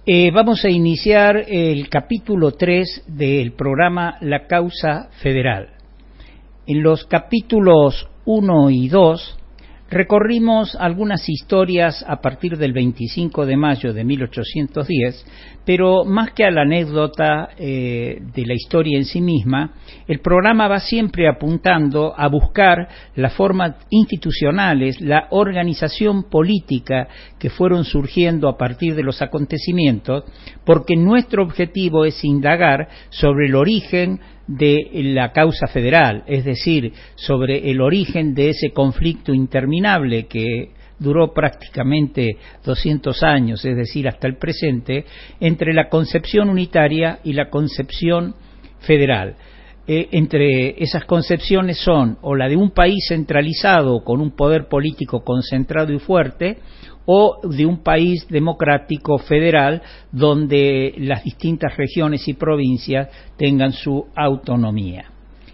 Vamos a iniciar el capítulo 3 del programa La Causa Federal. En los capítulos 1 y 2 recorrimos algunas historias a partir del 25 de mayo de 1810, pero más que a la anécdota de la historia en sí misma, el programa va siempre apuntando a buscar las formas institucionales, la organización política que fueron surgiendo a partir de los acontecimientos, porque nuestro objetivo es indagar sobre el origen de la causa federal, es decir, sobre el origen de ese conflicto interminable que duró prácticamente 200 años, es decir, hasta el presente, entre la concepción unitaria y la concepción federal. Entre esas concepciones son o la de un país centralizado con un poder político concentrado y fuerte, o de un país democrático federal donde las distintas regiones y provincias tengan su autonomía.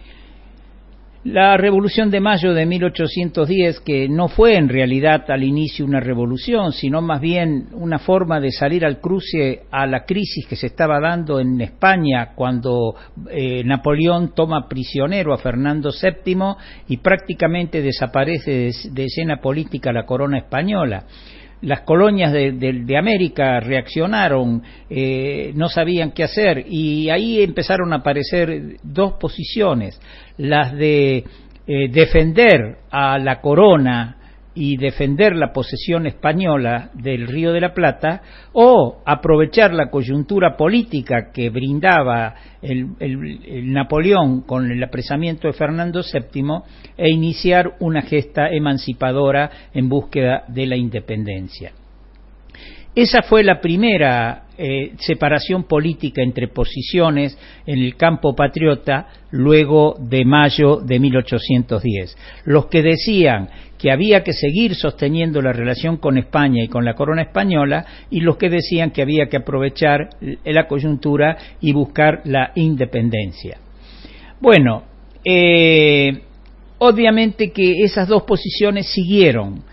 La Revolución de Mayo de 1810, que no fue en realidad al inicio una revolución, sino más bien una forma de salir al cruce a la crisis que se estaba dando en España cuando Napoleón toma prisionero a Fernando VII y prácticamente desaparece de escena política la corona española. Las colonias de América reaccionaron, no sabían qué hacer, y ahí empezaron a aparecer dos posiciones, las de defender a la corona y defender la posesión española del Río de la Plata, o aprovechar la coyuntura política que brindaba el Napoleón con el apresamiento de Fernando VII e iniciar una gesta emancipadora en búsqueda de la independencia. Esa fue la primera separación política entre posiciones en el campo patriota luego de mayo de 1810. Los que decían que había que seguir sosteniendo la relación con España y con la corona española, y los que decían que había que aprovechar la coyuntura y buscar la independencia. Bueno, obviamente que esas dos posiciones siguieron.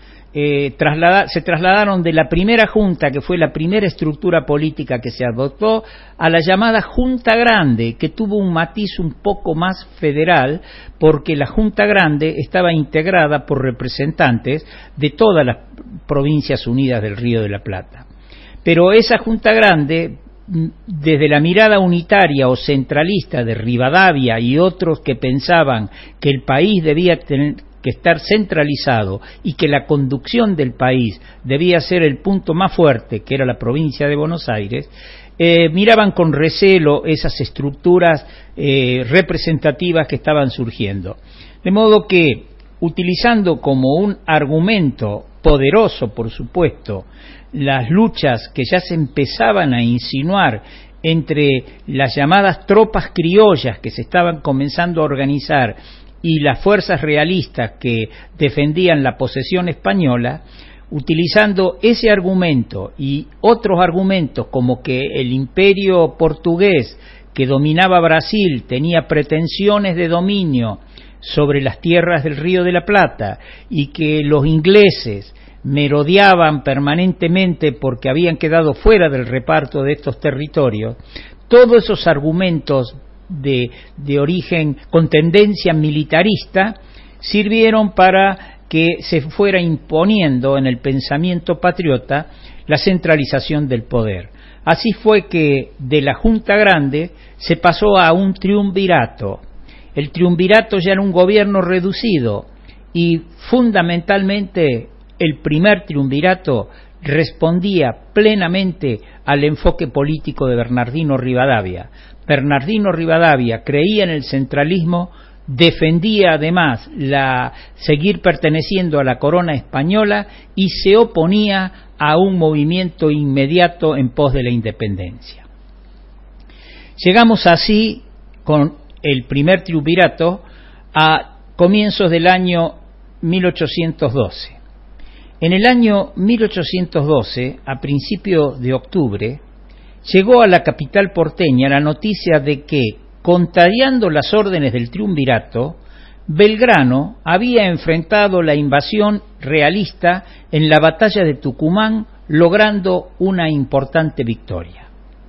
Se trasladaron de la primera junta, que fue la primera estructura política que se adoptó, a la llamada Junta Grande, que tuvo un matiz un poco más federal, porque la Junta Grande estaba integrada por representantes de todas las provincias unidas del Río de la Plata. Pero esa Junta Grande, desde la mirada unitaria o centralista de Rivadavia y otros que pensaban que el país debía tener que estar centralizado y que la conducción del país debía ser el punto más fuerte, que era la provincia de Buenos Aires, miraban con recelo esas estructuras representativas que estaban surgiendo. De modo que, utilizando como un argumento poderoso, por supuesto, las luchas que ya se empezaban a insinuar entre las llamadas tropas criollas que se estaban comenzando a organizar y las fuerzas realistas que defendían la posesión española, utilizando ese argumento y otros argumentos como que el imperio portugués que dominaba Brasil tenía pretensiones de dominio sobre las tierras del Río de la Plata y que los ingleses merodeaban permanentemente porque habían quedado fuera del reparto de estos territorios, todos esos argumentos de origen con tendencia militarista sirvieron para que se fuera imponiendo en el pensamiento patriota la centralización del poder. Así fue que de la Junta Grande se pasó a un triunvirato. El triunvirato ya era un gobierno reducido y fundamentalmente el primer triunvirato respondía plenamente al enfoque político de Bernardino Rivadavia. Bernardino Rivadavia creía en el centralismo, defendía además seguir perteneciendo a la corona española y se oponía a un movimiento inmediato en pos de la independencia. Llegamos así, con el primer triunvirato, a comienzos del año 1812. En el año 1812, a principios de octubre, llegó a la capital porteña la noticia de que, contrariando las órdenes del triunvirato, Belgrano había enfrentado la invasión realista en la batalla de Tucumán logrando una importante victoria.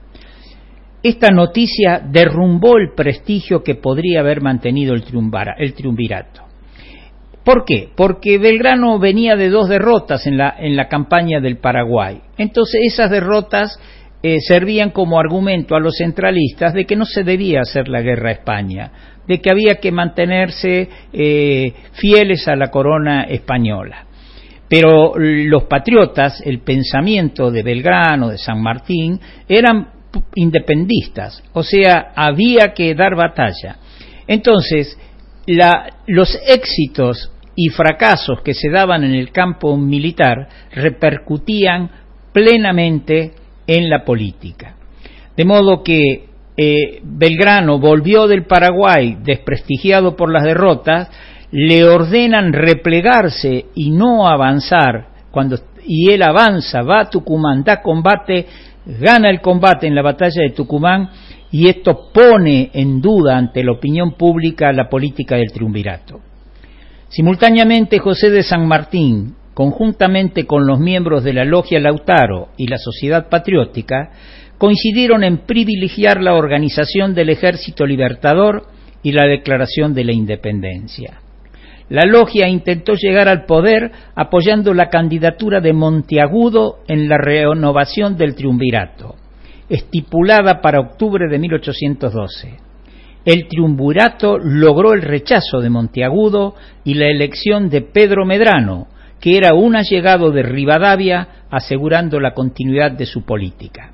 Esta noticia derrumbó el prestigio que podría haber mantenido el triunvirato. ¿Por qué? Porque Belgrano venía de 2 derrotas en la campaña del Paraguay. Entonces esas derrotas servían como argumento a los centralistas de que no se debía hacer la guerra a España, de que había que mantenerse fieles a la corona española. Pero los patriotas, el pensamiento de Belgrano, de San Martín, eran independistas, o sea, había que dar batalla. Entonces, los éxitos y fracasos que se daban en el campo militar repercutían plenamente en la política. De modo que Belgrano volvió del Paraguay desprestigiado por las derrotas, le ordenan replegarse y no avanzar, y él avanza, va a Tucumán, da combate, gana el combate en la batalla de Tucumán, y esto pone en duda ante la opinión pública la política del triunvirato. Simultáneamente, José de San Martín, conjuntamente con los miembros de la Logia Lautaro y la Sociedad Patriótica, coincidieron en privilegiar la organización del Ejército Libertador y la declaración de la independencia. La logia intentó llegar al poder apoyando la candidatura de Monteagudo en la renovación del triunvirato, estipulada para octubre de 1812. El triunvirato logró el rechazo de Monteagudo y la elección de Pedro Medrano, que era un allegado de Rivadavia, asegurando la continuidad de su política.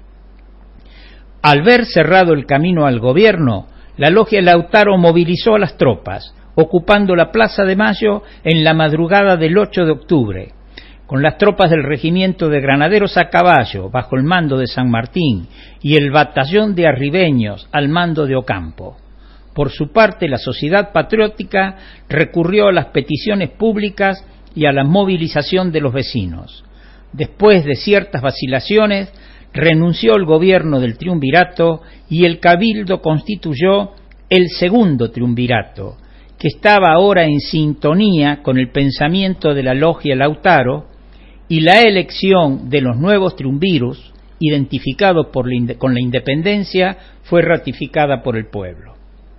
Al ver cerrado el camino al gobierno, la Logia Lautaro movilizó a las tropas, ocupando la Plaza de Mayo en la madrugada del 8 de octubre, con las tropas del regimiento de granaderos a caballo bajo el mando de San Martín y el batallón de arribeños al mando de Ocampo. Por su parte, la Sociedad Patriótica recurrió a las peticiones públicas y a la movilización de los vecinos. Después de ciertas vacilaciones, renunció el gobierno del triunvirato y el cabildo constituyó el segundo triunvirato, que estaba ahora en sintonía con el pensamiento de la Logia Lautaro, y la elección de los nuevos triunvirus, identificados con la independencia, fue ratificada por el pueblo.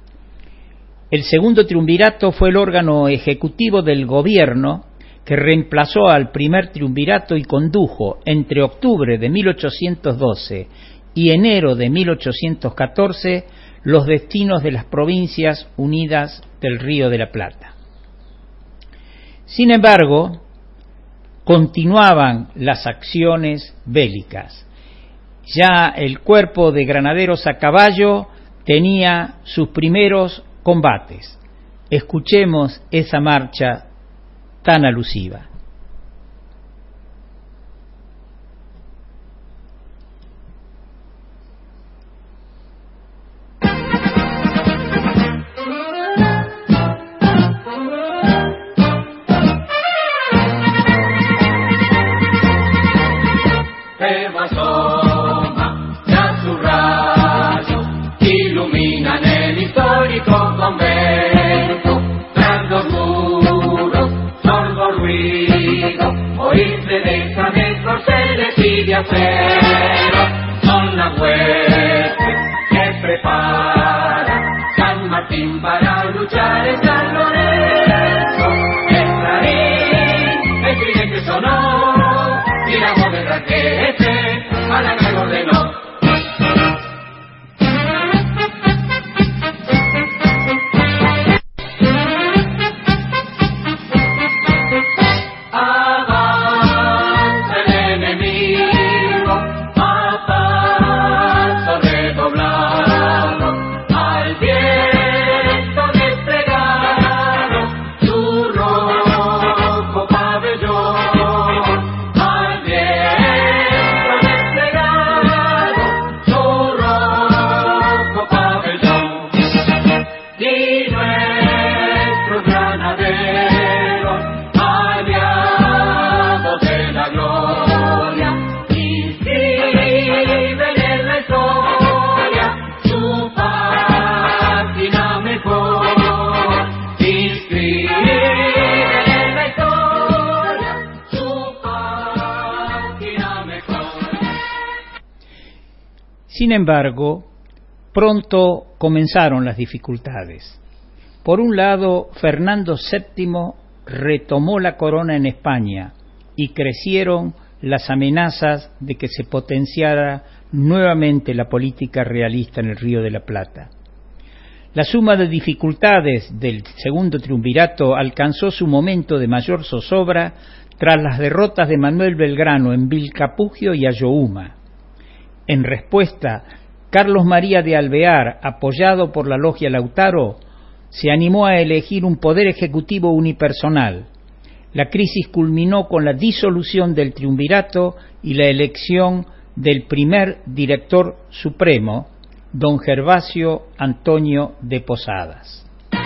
El segundo triunvirato fue el órgano ejecutivo del gobierno que reemplazó al primer triunvirato y condujo entre octubre de 1812 y enero de 1814 los destinos de las provincias unidas del Río de la Plata. Sin embargo, continuaban las acciones bélicas. Ya el cuerpo de granaderos a caballo tenía sus primeros combates. Escuchemos esa marcha tan alusiva. Son las huestes que prepara San Martín para luchar en San Lorenzo. El clarín, el tridente sonó y la voz del raquete a la carga ordenó. Sin embargo, pronto comenzaron las dificultades. Por un lado, Fernando VII retomó la corona en España y crecieron las amenazas de que se potenciara nuevamente la política realista en el Río de la Plata. La suma de dificultades del segundo triunvirato alcanzó su momento de mayor zozobra tras las derrotas de Manuel Belgrano en Vilcapugio y Ayohuma. En respuesta, Carlos María de Alvear, apoyado por la logia Lautaro, se animó a elegir un poder ejecutivo unipersonal. La crisis culminó con la disolución del triunvirato y la elección del primer director supremo, don Gervasio Antonio de Posadas.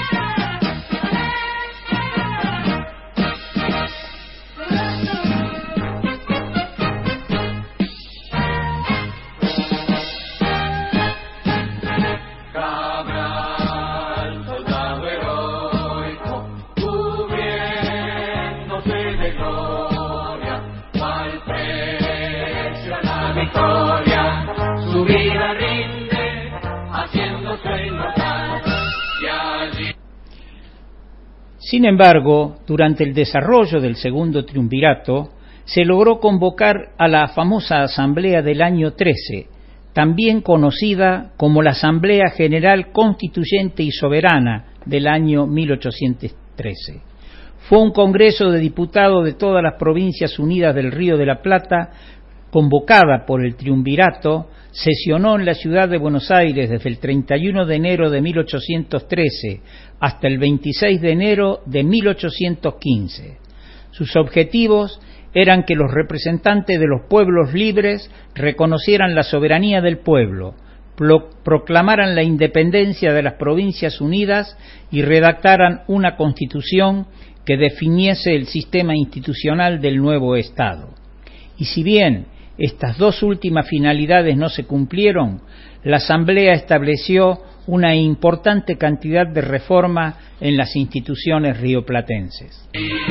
Sin embargo, durante el desarrollo del segundo triunvirato, se logró convocar a la famosa Asamblea del año 13, también conocida como la Asamblea General Constituyente y Soberana del año 1813. Fue un congreso de diputados de todas las provincias unidas del Río de la Plata, convocada por el triunvirato, sesionó en la ciudad de Buenos Aires desde el 31 de enero de 1813 hasta el 26 de enero de 1815. Sus objetivos eran que los representantes de los pueblos libres reconocieran la soberanía del pueblo, proclamaran la independencia de las provincias unidas y redactaran una constitución que definiese el sistema institucional del nuevo Estado. Y si bien estas dos últimas finalidades no se cumplieron, la Asamblea estableció una importante cantidad de reformas en las instituciones rioplatenses.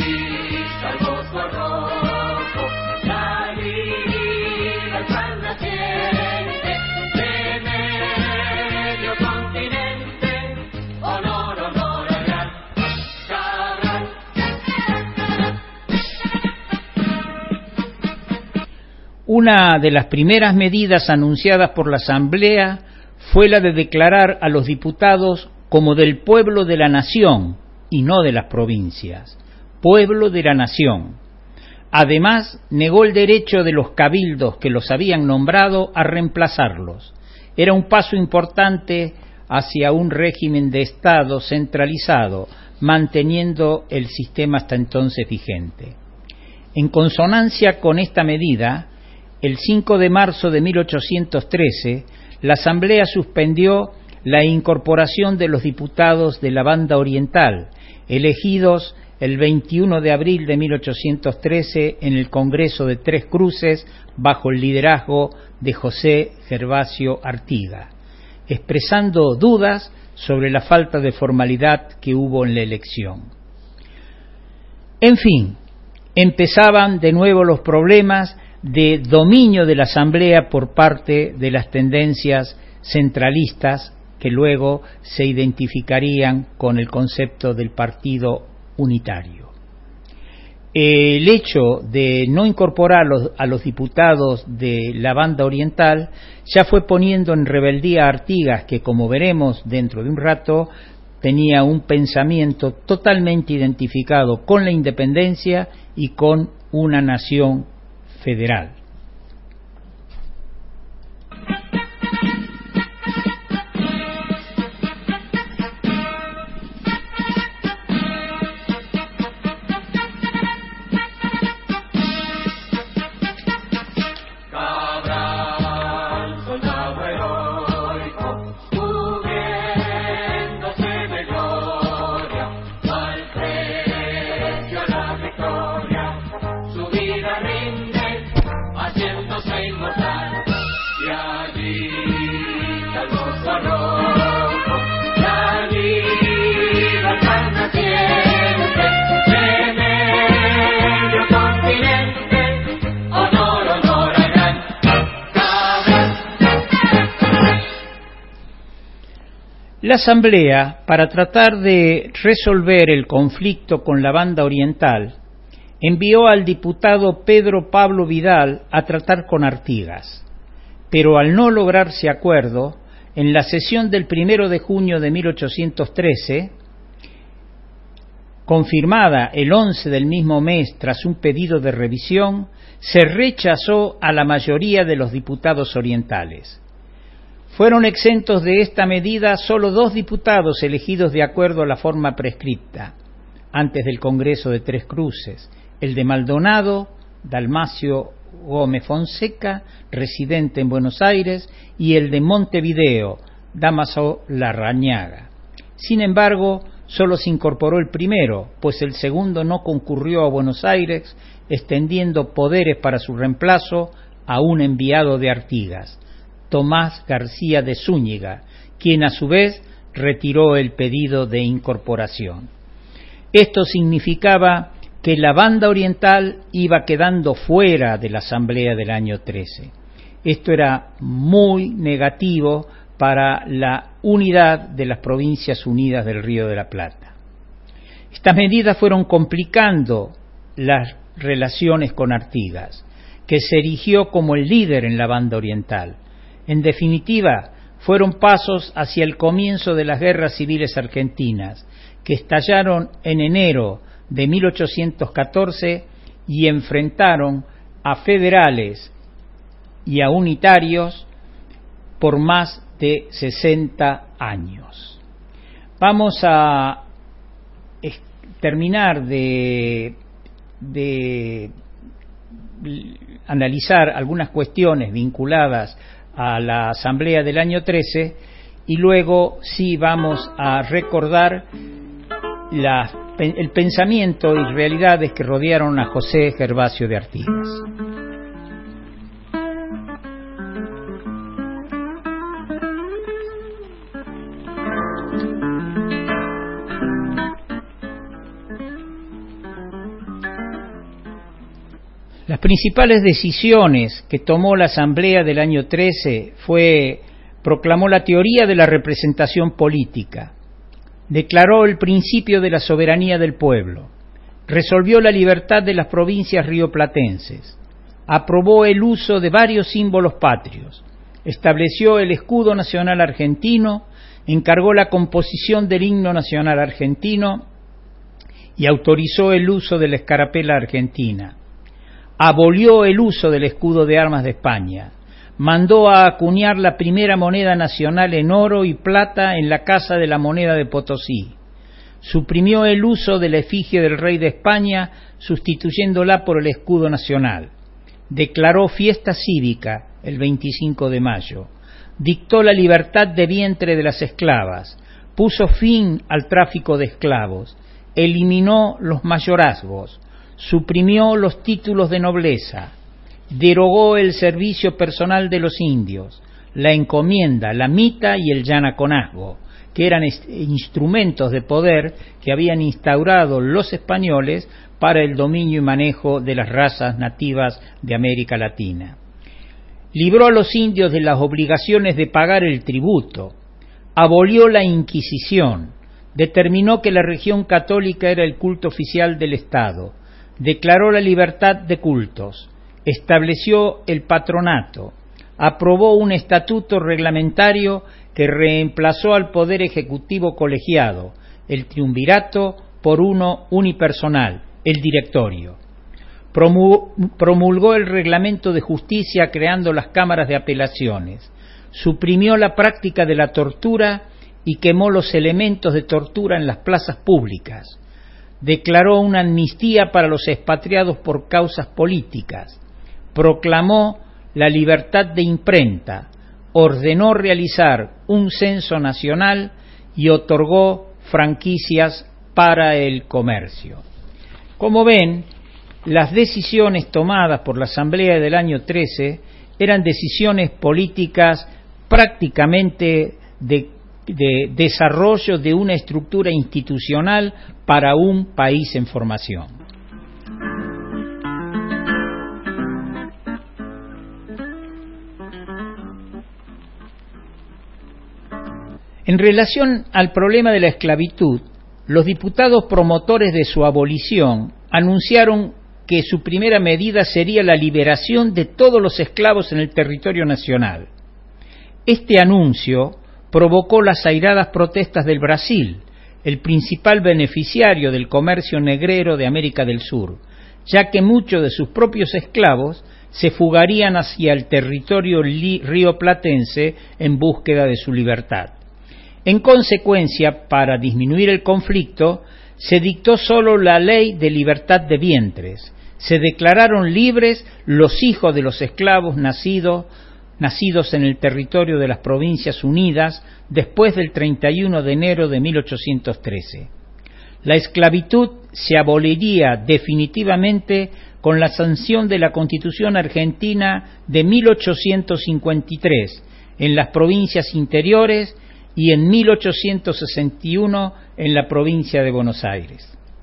Una de las primeras medidas anunciadas por la Asamblea fue la de declarar a los diputados como del pueblo de la nación y no de las provincias, pueblo de la nación. Además, negó el derecho de los cabildos que los habían nombrado a reemplazarlos. Era un paso importante hacia un régimen de Estado centralizado, manteniendo el sistema hasta entonces vigente. En consonancia con esta medida, el 5 de marzo de 1813, la Asamblea suspendió la incorporación de los diputados de la Banda Oriental, elegidos el 21 de abril de 1813 en el Congreso de Tres Cruces bajo el liderazgo de José Gervasio Artiga, expresando dudas sobre la falta de formalidad que hubo en la elección. En fin, empezaban de nuevo los problemas de dominio de la Asamblea por parte de las tendencias centralistas que luego se identificarían con el concepto del partido unitario. El hecho de no incorporar a los diputados de la Banda Oriental ya fue poniendo en rebeldía a Artigas, que, como veremos dentro de un rato, tenía un pensamiento totalmente identificado con la independencia y con una nación federal. La Asamblea, para tratar de resolver el conflicto con la banda oriental, envió al diputado Pedro Pablo Vidal a tratar con Artigas, pero al no lograrse acuerdo, en la sesión del 1 de junio de 1813, confirmada el 11 del mismo mes tras un pedido de revisión, se rechazó a la mayoría de los diputados orientales. Fueron exentos de esta medida solo 2 diputados elegidos de acuerdo a la forma prescripta antes del Congreso de Tres Cruces, el de Maldonado, Dalmacio Gómez Fonseca, residente en Buenos Aires, y el de Montevideo, Dámaso Larrañaga. Sin embargo, solo se incorporó el primero, pues el segundo no concurrió a Buenos Aires, extendiendo poderes para su reemplazo a un enviado de Artigas, Tomás García de Zúñiga, quien a su vez retiró el pedido de incorporación. Esto significaba que la banda oriental iba quedando fuera de la Asamblea del año 13. Esto era muy negativo para la unidad de las Provincias Unidas del Río de la Plata. Estas medidas fueron complicando las relaciones con Artigas, que se erigió como el líder en la banda oriental. En definitiva, fueron pasos hacia el comienzo de las guerras civiles argentinas, que estallaron en enero de 1814 y enfrentaron a federales y a unitarios por más de 60 años. Vamos a terminar de analizar algunas cuestiones vinculadas a la Asamblea del año 13 y luego sí vamos a recordar el pensamiento y realidades que rodearon a José Gervasio de Artigas. Las principales decisiones que tomó la Asamblea del año 13 proclamó la teoría de la representación política, declaró el principio de la soberanía del pueblo, resolvió la libertad de las provincias rioplatenses, aprobó el uso de varios símbolos patrios, estableció el escudo nacional argentino, encargó la composición del himno nacional argentino y autorizó el uso de la escarapela argentina. Abolió el uso del escudo de armas de España, mandó a acuñar la primera moneda nacional en oro y plata en la Casa de la Moneda de Potosí, suprimió el uso de la efigie del rey de España, sustituyéndola por el escudo nacional, declaró fiesta cívica el 25 de mayo, dictó la libertad de vientre de las esclavas, puso fin al tráfico de esclavos, eliminó los mayorazgos, suprimió los títulos de nobleza, derogó el servicio personal de los indios, la encomienda, la mita y el yanaconazgo, que eran instrumentos de poder que habían instaurado los españoles para el dominio y manejo de las razas nativas de América Latina. Libró a los indios de las obligaciones de pagar el tributo, abolió la Inquisición, determinó que la religión católica era el culto oficial del Estado, declaró la libertad de cultos, estableció el patronato, aprobó un estatuto reglamentario que reemplazó al poder ejecutivo colegiado, el triunvirato, por uno unipersonal, el directorio. Promulgó el reglamento de justicia creando las cámaras de apelaciones, suprimió la práctica de la tortura y quemó los elementos de tortura en las plazas públicas. Declaró una amnistía para los expatriados por causas políticas, proclamó la libertad de imprenta, ordenó realizar un censo nacional y otorgó franquicias para el comercio. Como ven, las decisiones tomadas por la Asamblea del año 13 eran decisiones políticas prácticamente de desarrollo de una estructura institucional para un país en formación. En relación al problema de la esclavitud, los diputados promotores de su abolición anunciaron que su primera medida sería la liberación de todos los esclavos en el territorio nacional. Este anuncio provocó las airadas protestas del Brasil, el principal beneficiario del comercio negrero de América del Sur, ya que muchos de sus propios esclavos se fugarían hacia el territorio rioplatense en búsqueda de su libertad. En consecuencia, para disminuir el conflicto, se dictó solo la ley de libertad de vientres. Se declararon libres los hijos de los esclavos nacidos en el territorio de las Provincias Unidas después del 31 de enero de 1813. La esclavitud se aboliría definitivamente con la sanción de la Constitución Argentina de 1853 en las provincias interiores y en 1861 en la provincia de Buenos Aires.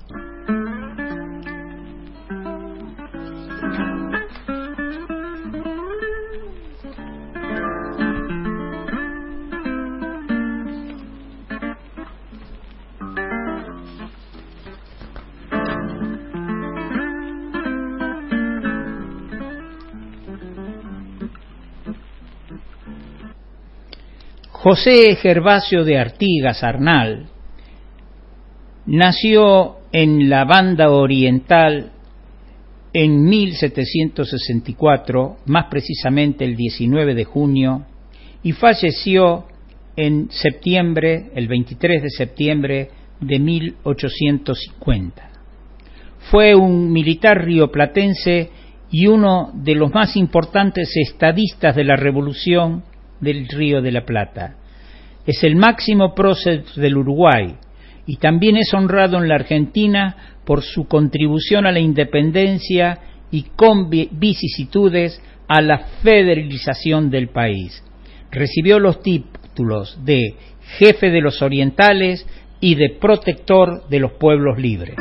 José Gervasio de Artigas Arnal nació en la Banda Oriental en 1764, más precisamente el 19 de junio, y falleció en septiembre, el 23 de septiembre de 1850. Fue un militar rioplatense y uno de los más importantes estadistas de la Revolución del Río de la Plata. Es el máximo prócer del Uruguay y también es honrado en la Argentina por su contribución a la independencia y con vicisitudes a la federalización del país. Recibió los títulos de jefe de los orientales y de protector de los pueblos libres.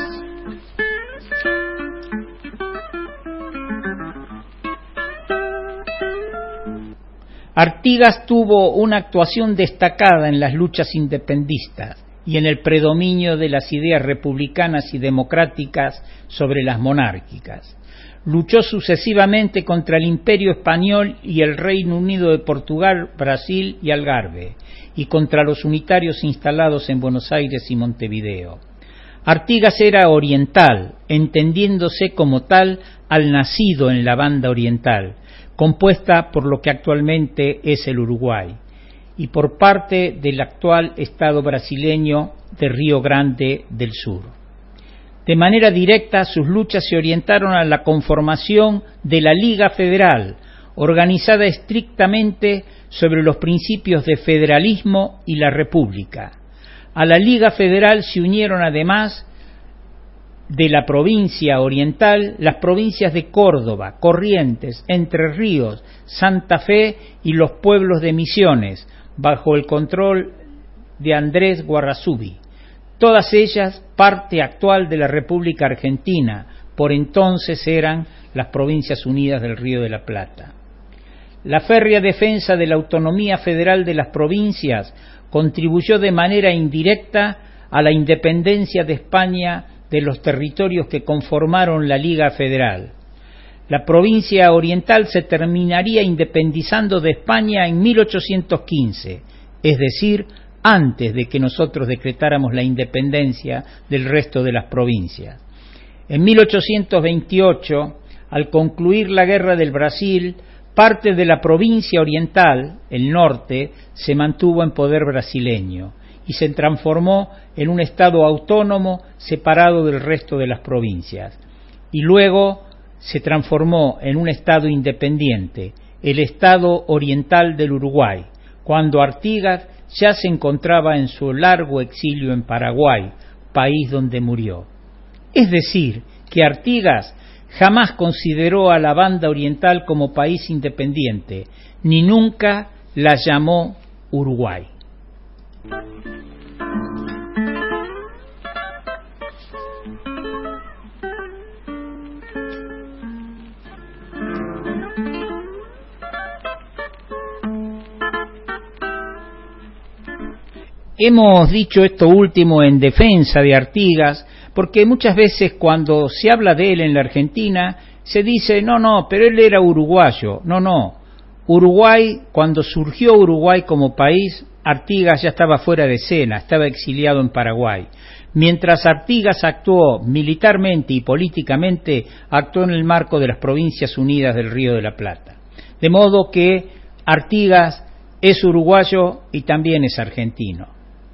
Artigas tuvo una actuación destacada en las luchas independistas y en el predominio de las ideas republicanas y democráticas sobre las monárquicas. Luchó sucesivamente contra el Imperio Español y el Reino Unido de Portugal, Brasil y Algarve, y contra los unitarios instalados en Buenos Aires y Montevideo. Artigas era oriental, entendiéndose como tal al nacido en la Banda Oriental, compuesta por lo que actualmente es el Uruguay, y por parte del actual Estado brasileño de Río Grande del Sur. De manera directa, sus luchas se orientaron a la conformación de la Liga Federal, organizada estrictamente sobre los principios de federalismo y la República. A la Liga Federal se unieron además de la provincia oriental, las provincias de Córdoba, Corrientes, Entre Ríos, Santa Fe y los pueblos de Misiones, bajo el control de Andrés Guarrasubí. Todas ellas parte actual de la República Argentina, por entonces eran las Provincias Unidas del Río de la Plata. La férrea defensa de la autonomía federal de las provincias contribuyó de manera indirecta a la independencia de España de los territorios que conformaron la Liga Federal. La provincia oriental se terminaría independizando de España en 1815, es decir, antes de que nosotros decretáramos la independencia del resto de las provincias. En 1828, al concluir la Guerra del Brasil, parte de la provincia oriental, el norte, se mantuvo en poder brasileño y se transformó en un estado autónomo separado del resto de las provincias. Y luego se transformó en un estado independiente, el estado oriental del Uruguay, cuando Artigas ya se encontraba en su largo exilio en Paraguay, país donde murió. Es decir, que Artigas jamás consideró a la Banda Oriental como país independiente, ni nunca la llamó Uruguay. Hemos dicho esto último en defensa de Artigas, porque muchas veces cuando se habla de él en la Argentina, se dice, no, pero él era uruguayo. No. Uruguay, cuando surgió Uruguay como país, Artigas ya estaba fuera de escena, estaba exiliado en Paraguay. Mientras Artigas actuó militarmente y políticamente, actuó en el marco de las Provincias Unidas del Río de la Plata. De modo que Artigas es uruguayo y también es argentino.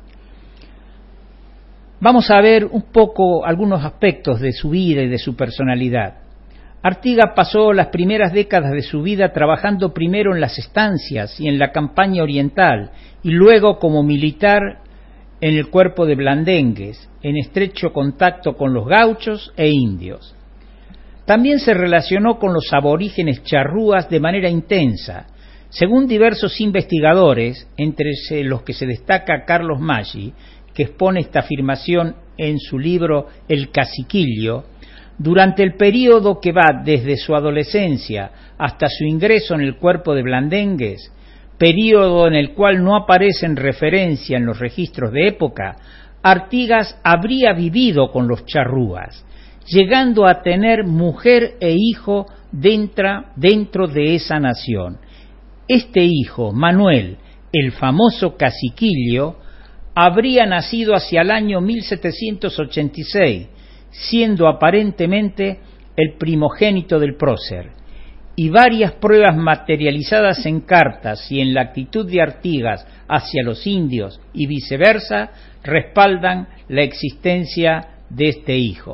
Vamos a ver un poco algunos aspectos de su vida y de su personalidad. Artigas pasó las primeras décadas de su vida trabajando primero en las estancias y en la campaña oriental y luego como militar en el cuerpo de blandengues, en estrecho contacto con los gauchos e indios. También se relacionó con los aborígenes charrúas de manera intensa. Según diversos investigadores, entre los que se destaca Carlos Maggi, que expone esta afirmación en su libro El Caciquillo, durante el período que va desde su adolescencia hasta su ingreso en el cuerpo de blandengues, período en el cual no aparece en referencia en los registros de época, Artigas habría vivido con los charrúas, llegando a tener mujer e hijo dentro de esa nación. Este hijo, Manuel, el famoso Caciquillo, habría nacido hacia el año 1786, siendo aparentemente el primogénito del prócer, y varias pruebas materializadas en cartas y en la actitud de Artigas hacia los indios y viceversa respaldan la existencia de este hijo.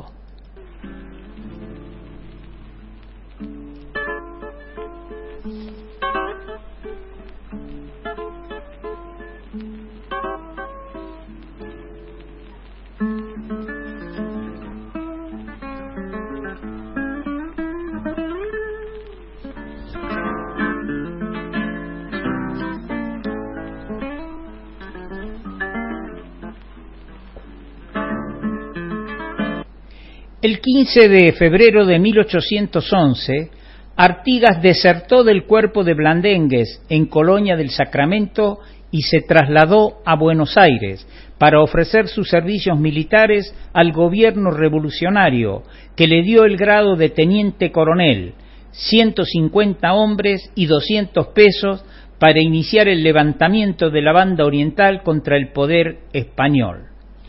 El 15 de febrero de 1811, Artigas desertó del cuerpo de blandengues en Colonia del Sacramento y se trasladó a Buenos Aires para ofrecer sus servicios militares al gobierno revolucionario, que le dio el grado de teniente coronel, 150 hombres y 200 pesos para iniciar el levantamiento de la banda oriental contra el poder español.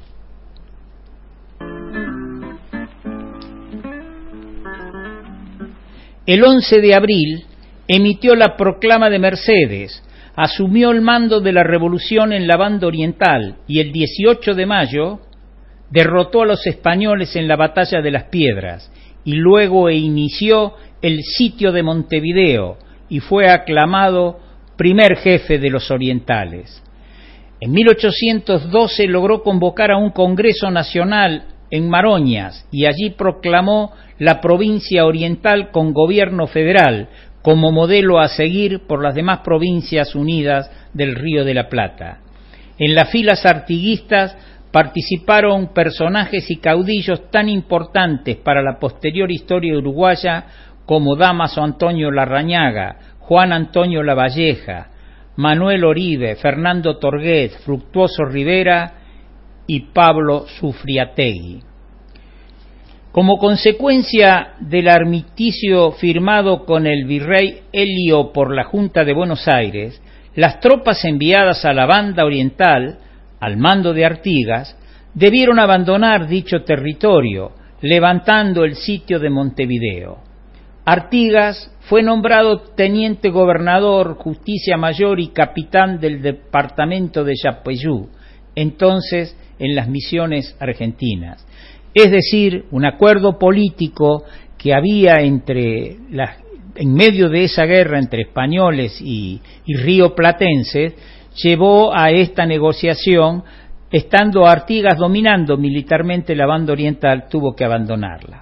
El 11 de abril emitió la proclama de Mercedes, asumió el mando de la revolución en la banda oriental y el 18 de mayo derrotó a los españoles en la batalla de las Piedras y luego inició el sitio de Montevideo y fue aclamado primer jefe de los orientales. En 1812 logró convocar a un Congreso Nacional en Maroñas y allí proclamó la provincia oriental con gobierno federal como modelo a seguir por las demás provincias unidas del Río de la Plata. En las filas artiguistas participaron personajes y caudillos tan importantes para la posterior historia uruguaya como Dámaso Antonio Larrañaga, Juan Antonio Lavalleja, Manuel Oribe, Fernando Torgués, Fructuoso Rivera y Pablo Sufriategui. Como consecuencia del armisticio firmado con el virrey Elio por la Junta de Buenos Aires, las tropas enviadas a la banda oriental, al mando de Artigas, debieron abandonar dicho territorio, levantando el sitio de Montevideo. Artigas fue nombrado teniente gobernador, justicia mayor y capitán del departamento de Yapeyú, entonces en las Misiones argentinas. Es decir, un acuerdo político que había en medio de esa guerra entre españoles y rioplatenses, llevó a esta negociación. Estando Artigas dominando militarmente la banda oriental, tuvo que abandonarla.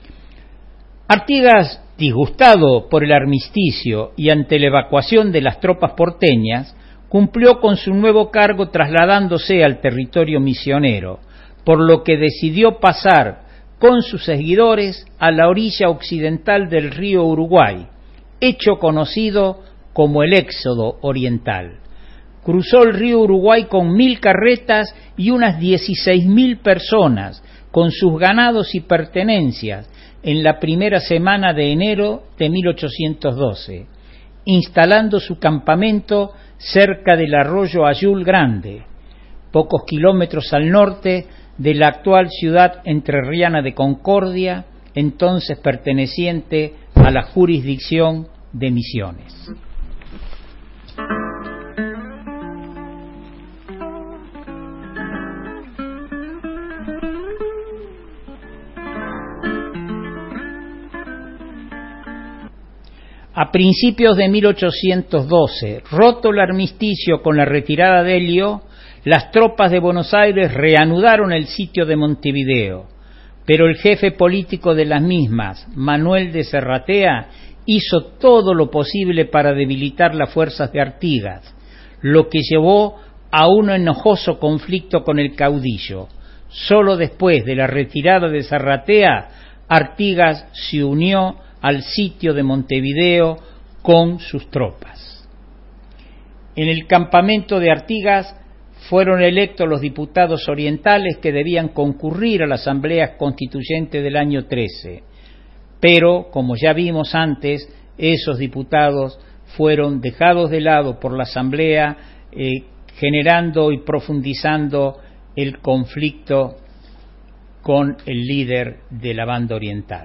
Artigas, disgustado por el armisticio y ante la evacuación de las tropas porteñas, cumplió con su nuevo cargo trasladándose al territorio misionero, por lo que decidió pasar con sus seguidores a la orilla occidental del río Uruguay, hecho conocido como el Éxodo Oriental. Cruzó el río Uruguay con 1000 carretas y unas 16.000 personas, con sus ganados y pertenencias, en la primera semana de enero de 1812, instalando su campamento cerca del arroyo Ayul Grande, pocos kilómetros al norte de la actual ciudad entrerriana de Concordia, entonces perteneciente a la jurisdicción de Misiones. A principios de 1812, roto el armisticio con la retirada de Elío, las tropas de Buenos Aires reanudaron el sitio de Montevideo, pero el jefe político de las mismas, Manuel de Serratea, hizo todo lo posible para debilitar las fuerzas de Artigas, lo que llevó a un enojoso conflicto con el caudillo. Solo después de la retirada de Serratea, Artigas se unió al sitio de Montevideo con sus tropas. En el campamento de Artigas fueron electos los diputados orientales que debían concurrir a la Asamblea Constituyente del año 13, pero, como ya vimos antes, esos diputados fueron dejados de lado por la Asamblea, generando y profundizando el conflicto con el líder de la banda oriental.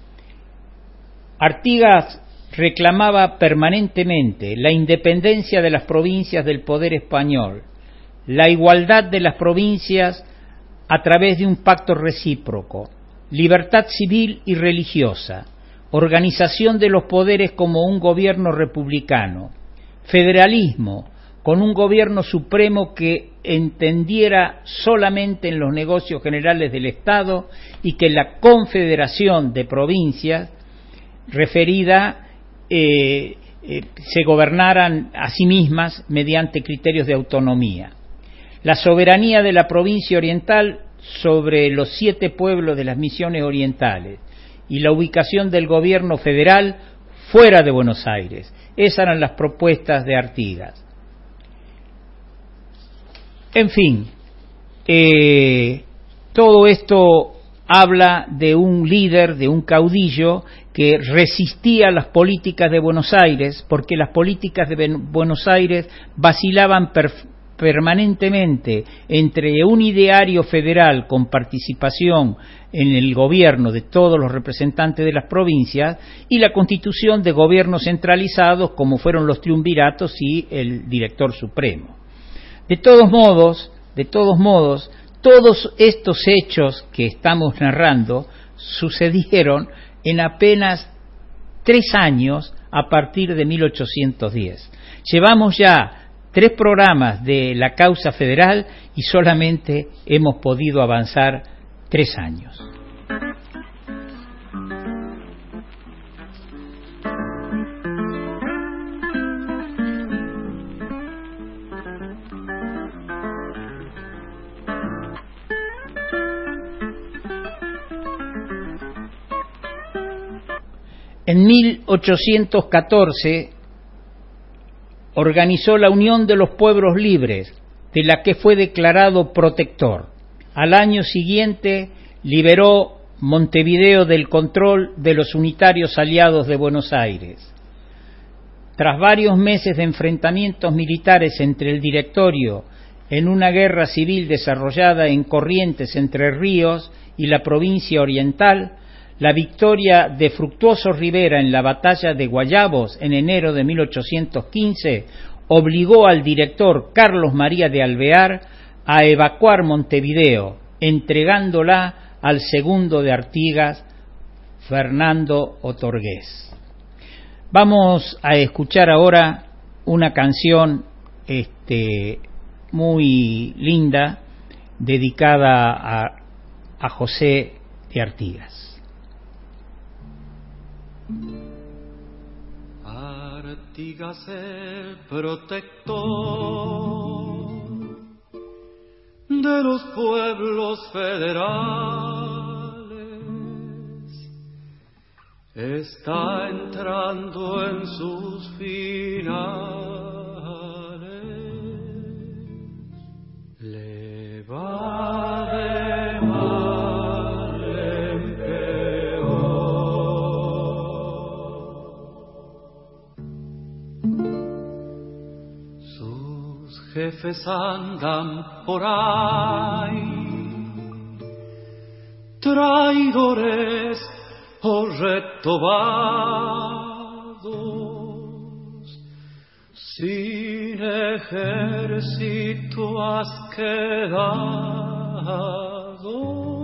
Artigas reclamaba permanentemente la independencia de las provincias del poder español, la igualdad de las provincias a través de un pacto recíproco, libertad civil y religiosa, organización de los poderes como un gobierno republicano, federalismo con un gobierno supremo que entendiera solamente en los negocios generales del Estado y que la confederación de provincias referida se gobernaran a sí mismas mediante criterios de autonomía. La soberanía de la provincia oriental sobre los 7 pueblos de las Misiones orientales y la ubicación del gobierno federal fuera de Buenos Aires. Esas eran las propuestas de Artigas. En fin, todo esto habla de un líder, de un caudillo que resistía las políticas de Buenos Aires, porque las políticas de Buenos Aires vacilaban permanentemente entre un ideario federal con participación en el gobierno de todos los representantes de las provincias y la constitución de gobiernos centralizados como fueron los triunviratos y el director supremo. De todos modos, todos estos hechos que estamos narrando sucedieron en apenas 3 años a partir de 1810. Llevamos ya 3 programas de la causa federal y solamente hemos podido avanzar 3 años. En 1814 organizó la Unión de los Pueblos Libres, de la que fue declarado protector. Al año siguiente liberó Montevideo del control de los unitarios aliados de Buenos Aires. Tras varios meses de enfrentamientos militares entre el Directorio en una guerra civil desarrollada en Corrientes, Entre Ríos y la provincia oriental, la victoria de Fructuoso Rivera en la batalla de Guayabos en enero de 1815 obligó al director Carlos María de Alvear a evacuar Montevideo, entregándola al segundo de Artigas, Fernando Otorgués. Vamos a escuchar ahora una canción muy linda dedicada a José de Artigas. Artigas el protector de los pueblos federales está entrando en sus finales jefes andan por ahí, traidores o retobados, sin ejército has quedado,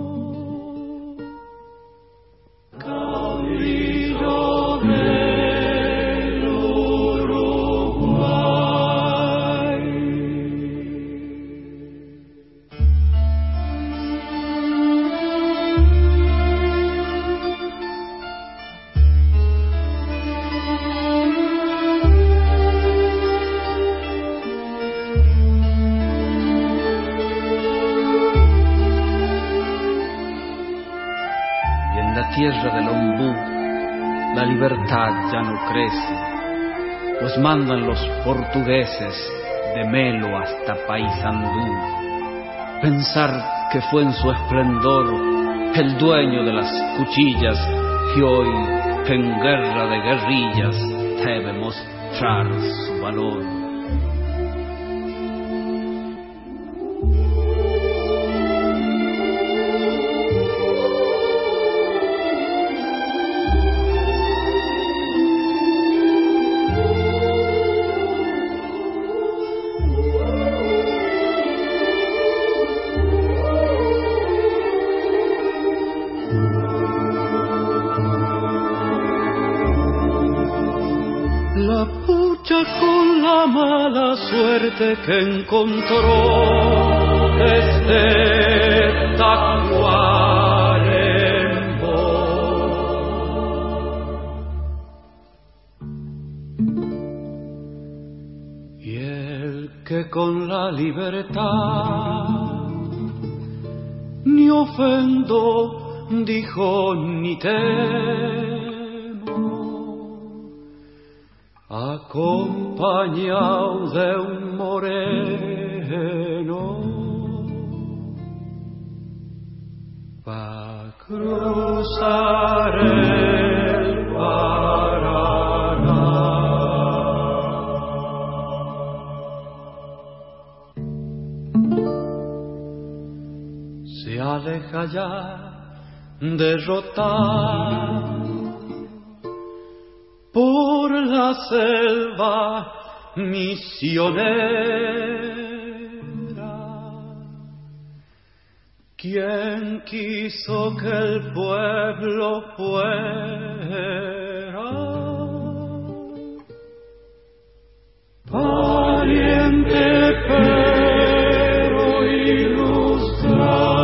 camino del Uruguay. Tierra del Ombú, la libertad ya no crece, pues mandan los portugueses de Melo hasta Paysandú. Pensar que fue en su esplendor el dueño de las cuchillas, que hoy en guerra de guerrillas debe mostrar su valor. Con la mala suerte que encontró este Tacuarembó. Y el que con la libertad ni ofendo dijo ni acompañado de un moreno, va a cruzar el Paraná. Se aleja ya derrotado por la selva misionera. ¿Quién quiso que el pueblo fuera valiente pero ilustrado?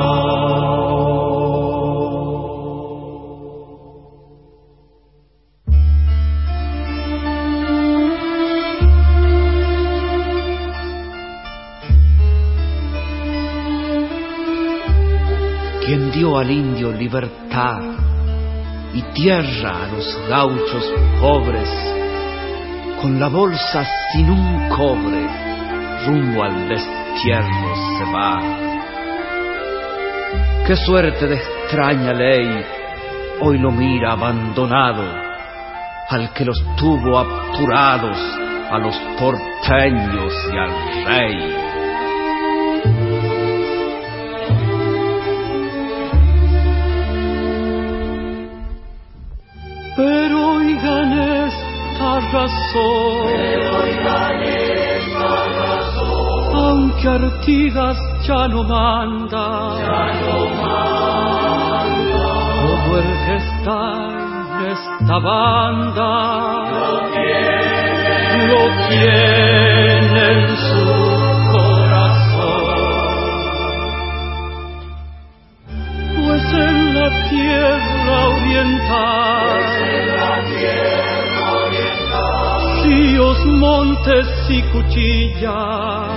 Quien dio al indio libertad y tierra a los gauchos pobres, con la bolsa sin un cobre rumbo al destierro se va. Qué suerte de extraña ley hoy lo mira abandonado al que los tuvo apurados, a los porteños y al rey. Pero oigan esta razón, aunque Artigas ya no manda, todo el que está en esta banda lo tiene en su corazón, pues en la tierra oriental, ríos, montes y cuchillas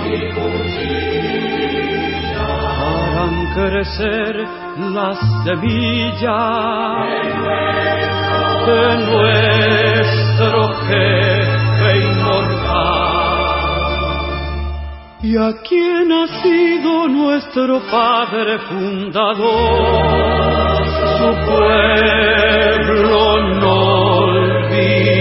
harán crecer las semillas de nuestro jefe inmortal. Y a quien ha sido nuestro padre fundador, su pueblo no olvidó.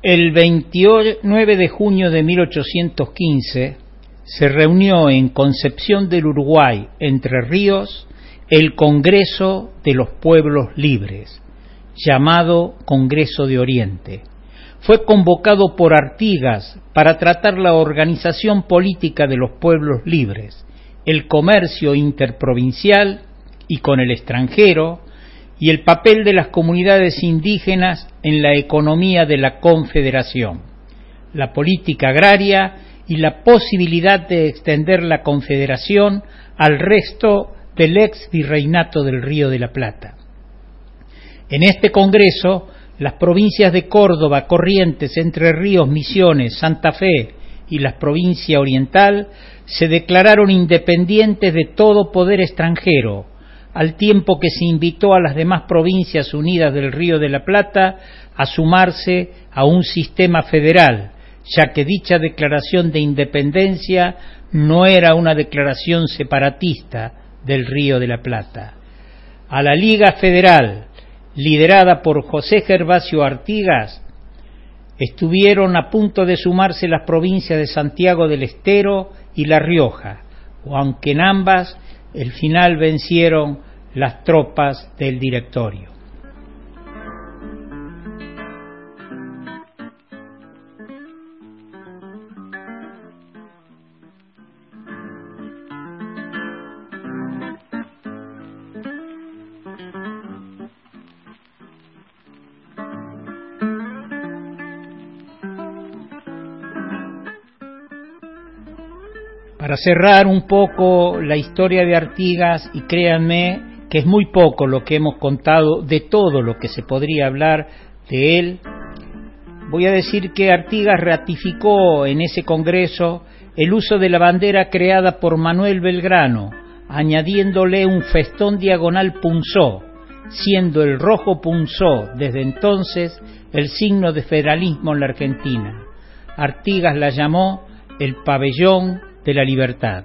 El 29 de junio de 1815 se reunió en Concepción del Uruguay, Entre Ríos, el Congreso de los Pueblos Libres, llamado Congreso de Oriente. Fue convocado por Artigas para tratar la organización política de los pueblos libres, el comercio interprovincial y con el extranjero, y el papel de las comunidades indígenas en la economía de la Confederación, la política agraria y la posibilidad de extender la Confederación al resto del ex virreinato del Río de la Plata. En este congreso, las provincias de Córdoba, Corrientes, Entre Ríos, Misiones, Santa Fe y la provincia oriental se declararon independientes de todo poder extranjero, al tiempo que se invitó a las demás provincias unidas del Río de la Plata a sumarse a un sistema federal, ya que dicha declaración de independencia no era una declaración separatista del Río de la Plata. A la Liga Federal, liderada por José Gervasio Artigas, estuvieron a punto de sumarse las provincias de Santiago del Estero y La Rioja, aunque en ambas el final vencieron las tropas del Directorio. Para cerrar un poco la historia de Artigas, y créanme que es muy poco lo que hemos contado de todo lo que se podría hablar de él, voy a decir que Artigas ratificó en ese congreso el uso de la bandera creada por Manuel Belgrano, añadiéndole un festón diagonal punzó, siendo el rojo punzó desde entonces el signo de federalismo en la Argentina. Artigas la llamó el pabellón de la libertad.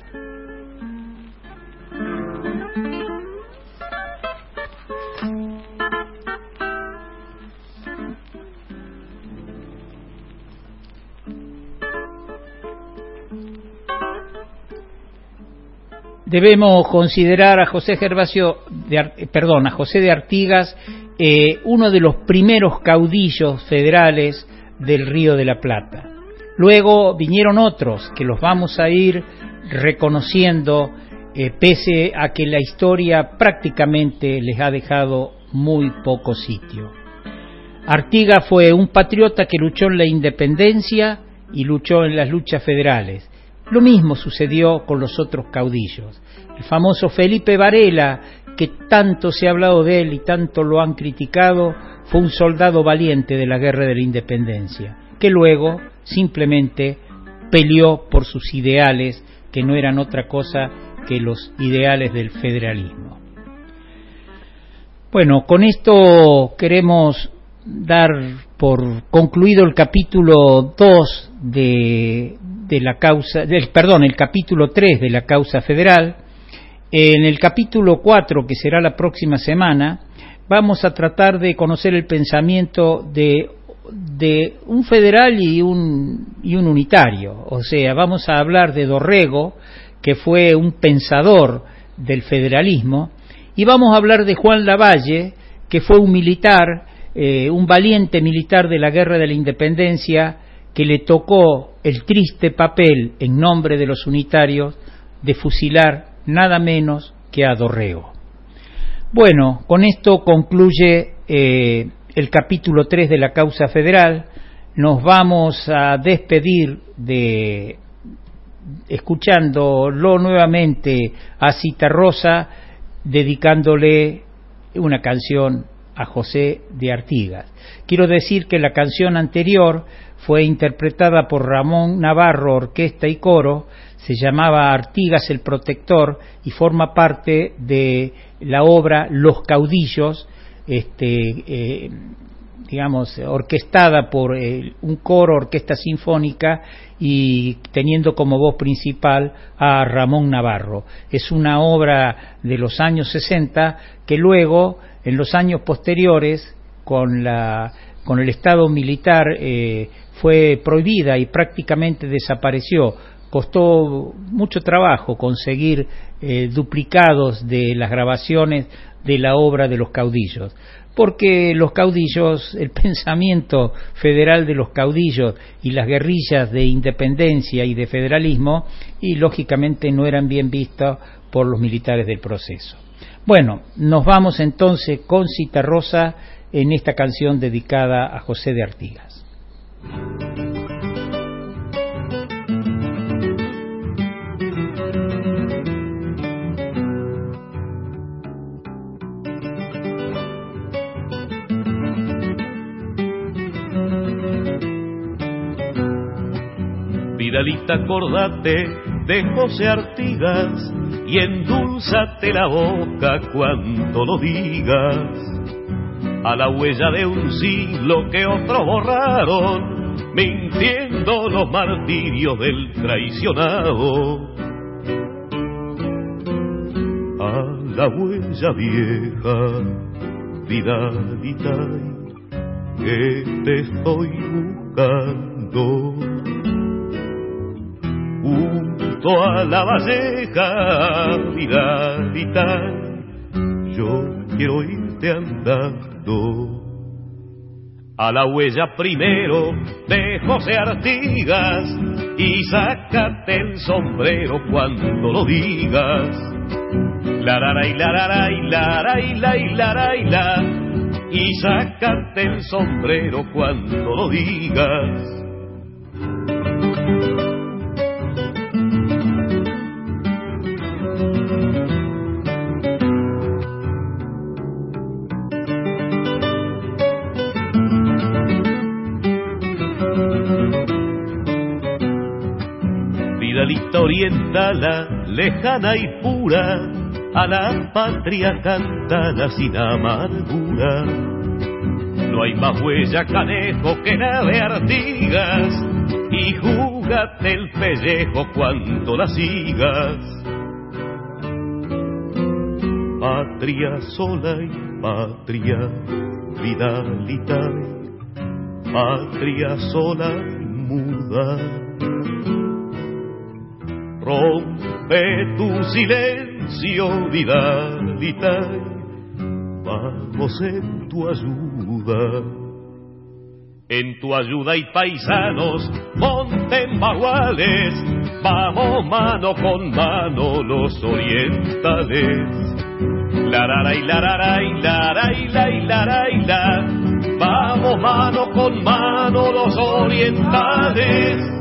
Debemos considerar a José de Artigas uno de los primeros caudillos federales del Río de la Plata. Luego vinieron otros que los vamos a ir reconociendo, pese a que la historia prácticamente les ha dejado muy poco sitio. Artigas fue un patriota que luchó en la independencia y luchó en las luchas federales. Lo mismo sucedió con los otros caudillos. El famoso Felipe Varela, que tanto se ha hablado de él y tanto lo han criticado, fue un soldado valiente de la Guerra de la Independencia, que luego simplemente peleó por sus ideales, que no eran otra cosa que los ideales del federalismo. Bueno, con esto queremos dar por concluido el capítulo 2 el capítulo 3 de la causa federal. En el capítulo 4, que será la próxima semana, vamos a tratar de conocer el pensamiento de un federal y un unitario. O sea, vamos a hablar de Dorrego, que fue un pensador del federalismo, y vamos a hablar de Juan Lavalle, que fue un militar, un valiente militar de la Guerra de la Independencia, que le tocó el triste papel, en nombre de los unitarios, de fusilar nada menos que a Dorrego. Bueno, con esto concluye el capítulo 3 de la causa federal. Nos vamos a despedir escuchándolo nuevamente a Citarrosa, dedicándole una canción a José de Artigas. Quiero decir que la canción anterior fue interpretada por Ramón Navarro, orquesta y coro, se llamaba Artigas el Protector y forma parte de la obra Los Caudillos, orquestada por un coro, orquesta sinfónica, y teniendo como voz principal a Ramón Navarro. Es una obra de los años 60 que luego, en los años posteriores, con la con el Estado militar fue prohibida y prácticamente desapareció. Costó mucho trabajo conseguir duplicados de las grabaciones de la obra de los caudillos, porque los caudillos, el pensamiento federal de los caudillos y las guerrillas de independencia y de federalismo, y lógicamente no eran bien vistos por los militares del proceso. Bueno, nos vamos entonces con Citarrosa en esta canción dedicada a José de Artigas. Vidalita, acordate de José Artigas y endulzate la boca cuando lo digas. A la huella de un siglo que otros borraron, mintiendo los martirios del traicionado. A la huella vieja, Vidalita, que te estoy buscando. Junto a la valleja, Vidalita, yo quiero irte andando. A la huella primero de José Artigas y sácate el sombrero cuando lo digas. Lararay, lararay, laray, lay, laray, la. Y sácate el sombrero cuando lo digas. Vidalita, orientala, lejana y pura, a la patria cántala sin amargura. No hay más huella, canejo, que la de Artigas, y júgate el pellejo cuando la sigas. Patria sola y patria, Vidalita, patria sola y muda. Rompe tu silencio, Vidalita, vamos en tu ayuda. En tu ayuda hay paisanos, monten baguales, vamos mano con mano los orientales. Lararay, lararay, laray, lay, laray, la. Vamos mano con mano los orientales.